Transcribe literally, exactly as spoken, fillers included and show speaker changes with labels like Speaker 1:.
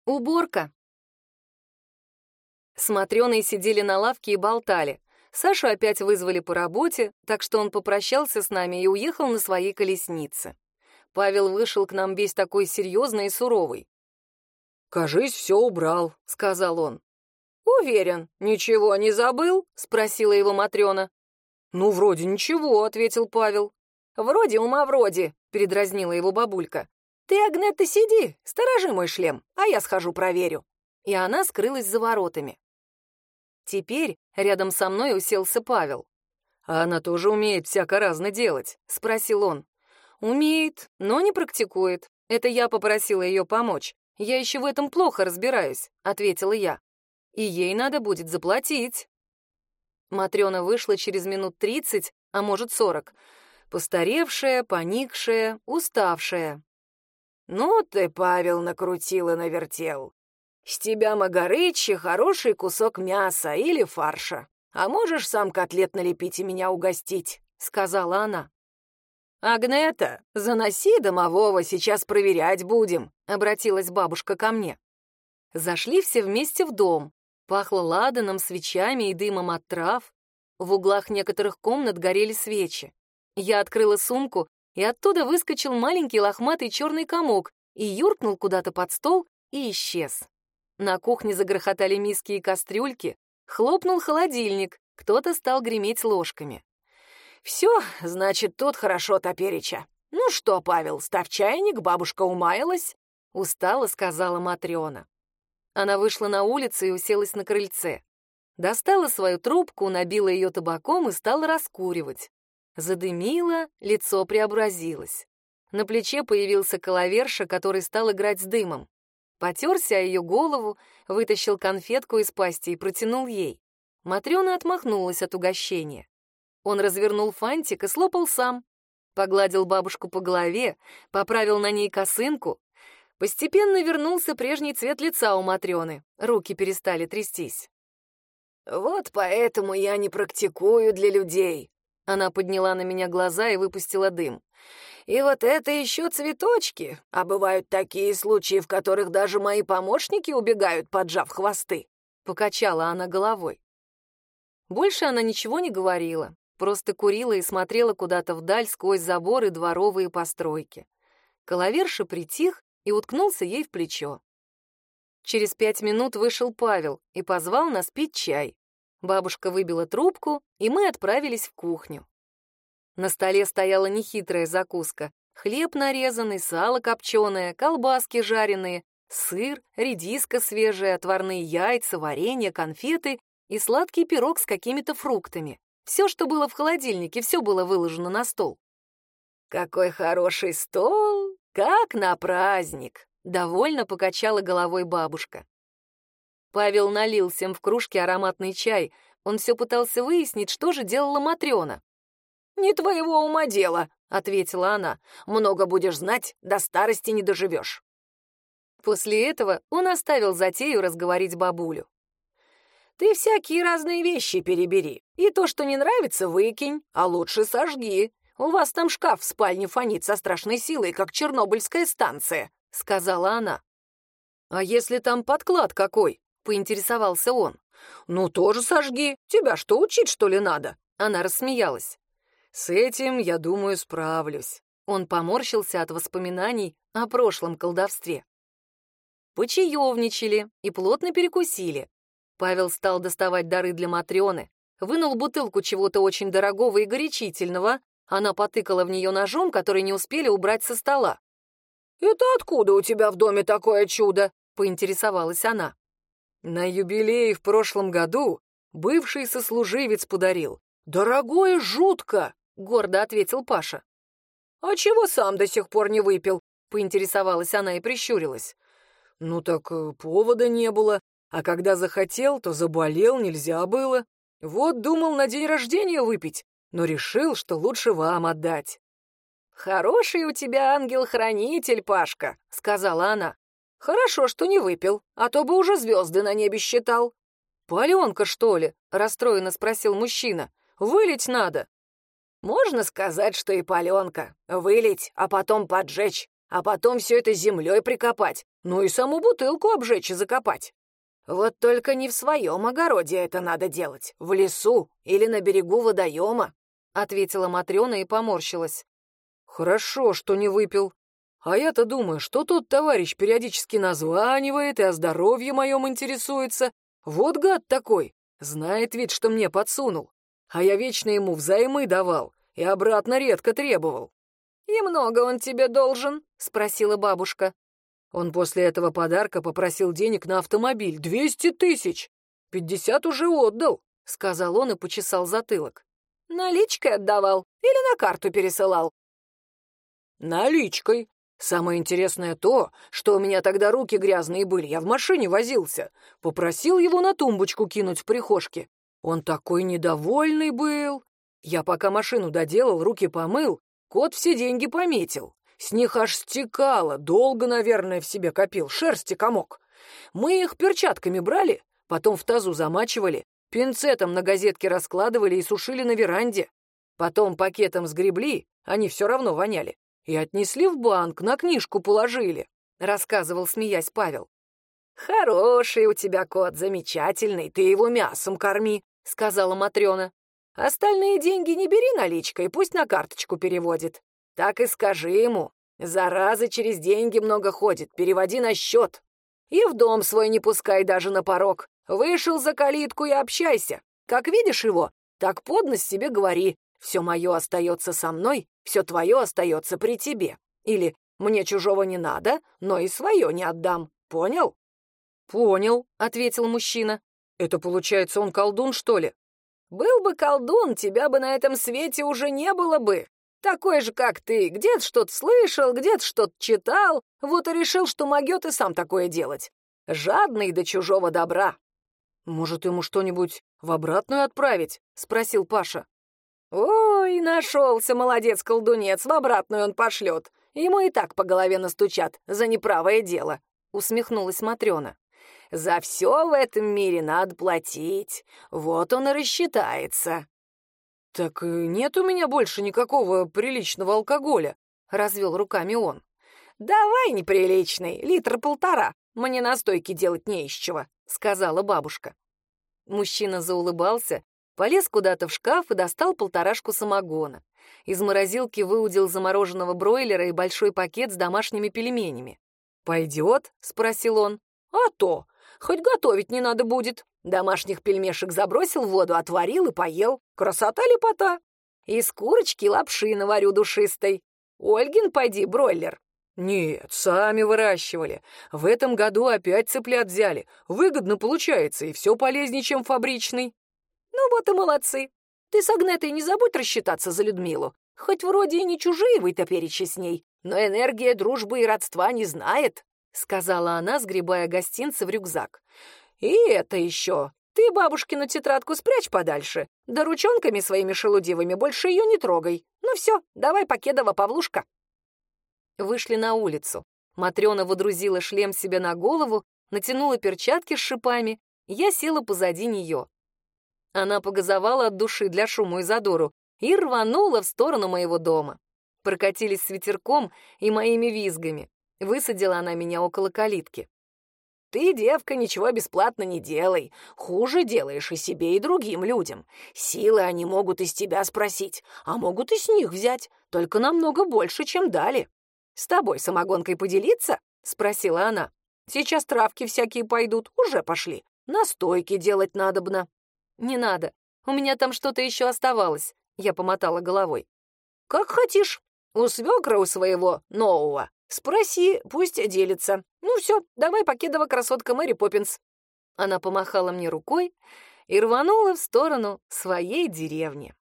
Speaker 1: Уборка. С Матрёной сидели на лавке и болтали. Сашу опять вызвали по работе, так что он попрощался с нами и уехал на своей колеснице. Павел вышел к нам весь такой серьезный и суровый.
Speaker 2: «Кажись, все убрал», — сказал он.
Speaker 1: «Уверен, ничего не забыл?» — спросила его Матрёна.
Speaker 2: «Ну, вроде ничего», — ответил Павел.
Speaker 1: «Вроде ума вроде», — передразнила его бабулька. «Ты, Агнетта, сиди, сторожи мой шлем, а я схожу проверю». И она скрылась за воротами. Теперь рядом со мной уселся Павел.
Speaker 2: «А она тоже умеет всяко разно делать?»
Speaker 1: — спросил он. «Умеет, но не практикует. Это я попросила ее помочь. Я еще в этом плохо разбираюсь», — ответила я. «И ей надо будет заплатить». Матрёна вышла через минут тридцать, а может сорок. Постаревшая, поникшая, уставшая.
Speaker 3: «Ну ты, Павел, накрутил и навертел. С тебя, Магарычи, хороший кусок мяса или фарша. А можешь сам котлет налепить и меня угостить», — сказала она.
Speaker 1: «Агнета, заноси домового, сейчас проверять будем», — обратилась бабушка ко мне. Зашли все вместе в дом. Пахло ладаном, свечами и дымом от трав. В углах некоторых комнат горели свечи. Я открыла сумку, и оттуда выскочил маленький лохматый черный комок и юркнул куда-то под стол и исчез. На кухне загрохотали миски и кастрюльки, хлопнул холодильник, кто-то стал греметь ложками.
Speaker 3: «Все, значит, тут хорошо топереча. Ну что, Павел, ставь чайник, бабушка умаялась», —
Speaker 1: устало сказала Матрёна. Она вышла на улицу и уселась на крыльце. Достала свою трубку, набила ее табаком и стала раскуривать. Задымила, лицо преобразилось. На плече появился коловерша, который стал играть с дымом. Потерся о ее голову, вытащил конфетку из пасти и протянул ей. Матрёна отмахнулась от угощения. Он развернул фантик и слопал сам. Погладил бабушку по голове, поправил на ней косынку. Постепенно вернулся прежний цвет лица у Матрёны. Руки перестали трястись.
Speaker 3: «Вот поэтому я не практикую для людей».
Speaker 1: Она подняла на меня глаза и выпустила дым.
Speaker 3: «И вот это еще цветочки, а бывают такие случаи, в которых даже мои помощники убегают, поджав хвосты», —
Speaker 1: покачала она головой. Больше она ничего не говорила, просто курила и смотрела куда-то вдаль сквозь заборы дворовые постройки. Коловерша притих и уткнулся ей в плечо. Через пять минут вышел Павел и позвал нас пить чай. Бабушка выбила трубку, и мы отправились в кухню. На столе стояла нехитрая закуска. Хлеб нарезанный, сало копченое, колбаски жареные, сыр, редиска свежая, отварные яйца, варенье, конфеты и сладкий пирог с какими-то фруктами. Все, что было в холодильнике, все было выложено на стол.
Speaker 3: «Какой хороший стол, как на праздник!»
Speaker 1: — довольно покачала головой бабушка. Павел налил всем в кружке ароматный чай. Он все пытался выяснить, что же делала Матрёна.
Speaker 3: «Не твоего ума дело», — ответила она. «Много будешь знать, до старости не доживешь».
Speaker 1: После этого он оставил затею разговорить бабулю.
Speaker 3: «Ты всякие разные вещи перебери. И то, что не нравится, выкинь, а лучше сожги. У вас там шкаф в спальне фонит со страшной силой, как Чернобыльская станция», — сказала она.
Speaker 1: «А если там подклад какой?» — поинтересовался он.
Speaker 3: «Ну, тоже сожги. Тебя что, учить, что ли, надо?»
Speaker 1: Она рассмеялась.
Speaker 2: «С этим, я думаю, справлюсь».
Speaker 1: Он поморщился от воспоминаний о прошлом колдовстве. Почаевничали и плотно перекусили. Павел стал доставать дары для Матрёны, вынул бутылку чего-то очень дорогого и горячительного. Она потыкала в нее ножом, который не успели убрать со стола.
Speaker 3: «Это откуда у тебя в доме такое чудо?» —
Speaker 1: поинтересовалась она.
Speaker 2: «На юбилее в прошлом году бывший сослуживец подарил. Дорогое жутко!» — гордо ответил Паша.
Speaker 3: «А чего сам до сих пор не выпил?»
Speaker 1: — поинтересовалась она и прищурилась.
Speaker 2: «Ну так повода не было, а когда захотел, то заболел, нельзя было. Вот думал на день рождения выпить, но решил, что лучше вам отдать».
Speaker 3: «Хороший у тебя ангел-хранитель, Пашка», — сказала она. «Хорошо, что не выпил, а то бы уже звезды на небе считал».
Speaker 1: «Паленка, что ли?» — расстроенно спросил мужчина. «Вылить надо».
Speaker 3: «Можно сказать, что и паленка. Вылить, а потом поджечь, а потом все это землей прикопать, Ну и саму бутылку обжечь и закопать. Вот только не в своем огороде это надо делать, в лесу или на берегу водоема, — ответила Матрена и поморщилась.
Speaker 2: Хорошо, что не выпил. А я-то думаю, что тот товарищ периодически названивает и о здоровье моем интересуется. Вот гад такой, знает ведь, что мне подсунул. А я вечно ему взаймы давал и обратно редко требовал.
Speaker 3: «И много он тебе должен?» — спросила бабушка.
Speaker 2: Он после этого подарка попросил денег на автомобиль. Двести тысяч! Пятьдесят уже отдал, — сказал он и почесал затылок.
Speaker 3: Наличкой отдавал или на карту пересылал?
Speaker 2: Наличкой. Самое интересное то, что у меня тогда руки грязные были, я в машине возился. Попросил его на тумбочку кинуть в прихожке. Он такой недовольный был. Я пока машину доделал, руки помыл, кот все деньги пометил. С них аж стекало, долго, наверное, в себе копил, шерсти комок. Мы их перчатками брали, потом в тазу замачивали, пинцетом на газетке раскладывали и сушили на веранде. Потом пакетом сгребли, они все равно воняли, и отнесли в банк, на книжку положили, — рассказывал, смеясь, Павел.
Speaker 3: «Хороший у тебя кот, замечательный, ты его мясом корми», — сказала Матрена. «Остальные деньги не бери наличкой, пусть на карточку переводит. Так и скажи ему, зараза через деньги много ходит, переводи на счет. И в дом свой не пускай даже на порог. Вышел за калитку и общайся. Как видишь его, так под нос себе говори. Все мое остается со мной, все твое остается при тебе. Или мне чужого не надо, но и свое не отдам. Понял?»
Speaker 2: «Понял», — ответил мужчина. «Это, получается, он колдун, что ли?»
Speaker 3: «Был бы колдун, тебя бы на этом свете уже не было бы. Такой же, как ты, где-то что-то слышал, где-то что-то читал, вот и решил, что могет и сам такое делать. Жадный до чужого добра».
Speaker 2: «Может, ему что-нибудь в обратную отправить?» — спросил Паша.
Speaker 3: «Ой, нашелся молодец-колдунец, в обратную он пошлет. Ему и так по голове настучат за неправое дело», — усмехнулась Матрена. «За все в этом мире надо платить, вот он и рассчитается».
Speaker 2: «Так нет у меня больше никакого приличного алкоголя», — развел руками он.
Speaker 3: «Давай неприличный, литра полтора, мне настойки делать не из чего», — сказала бабушка.
Speaker 1: Мужчина заулыбался, полез куда-то в шкаф и достал полторашку самогона. Из морозилки выудил замороженного бройлера и большой пакет с домашними пельменями.
Speaker 2: «Пойдет?» — спросил он.
Speaker 3: «А то! Хоть готовить не надо будет. Домашних пельмешек забросил в воду, отварил и поел. Красота-лепота! Из курочки лапши наварю душистой. Ольгин, пойди, бройлер».
Speaker 2: «Нет, сами выращивали. В этом году опять цыплят взяли. Выгодно получается, и все полезнее, чем фабричный».
Speaker 3: «Ну вот и молодцы. Ты с Агнетой не забудь рассчитаться за Людмилу. Хоть вроде и не чужие вы топеречи с ней, но энергия дружбы и родства не знает», — сказала она, сгребая гостинцы в рюкзак. «И это еще. Ты бабушкину тетрадку спрячь подальше, да ручонками своими шелудивыми больше ее не трогай. Ну все, давай, Покедова Павлушка».
Speaker 1: Вышли на улицу. Матрена водрузила шлем себе на голову, натянула перчатки с шипами, я села позади нее. Она погазовала от души для шуму и задору и рванула в сторону моего дома. Прокатились с ветерком и моими визгами. Высадила она меня около калитки.
Speaker 3: «Ты, девка, ничего бесплатно не делай. Хуже делаешь и себе, и другим людям. Силы они могут из тебя спросить, а могут и с них взять, только намного больше, чем дали. С тобой самогонкой поделиться?» — спросила она. «Сейчас травки всякие пойдут, уже пошли. Настойки делать надобно».
Speaker 1: «Не надо, у меня там что-то еще оставалось», — я помотала головой.
Speaker 3: «Как хотишь. У свекра у своего нового спроси, пусть делится. Ну все, давай, Покедова красотка Мэри Поппинс».
Speaker 1: Она помахала мне рукой и рванула в сторону своей деревни.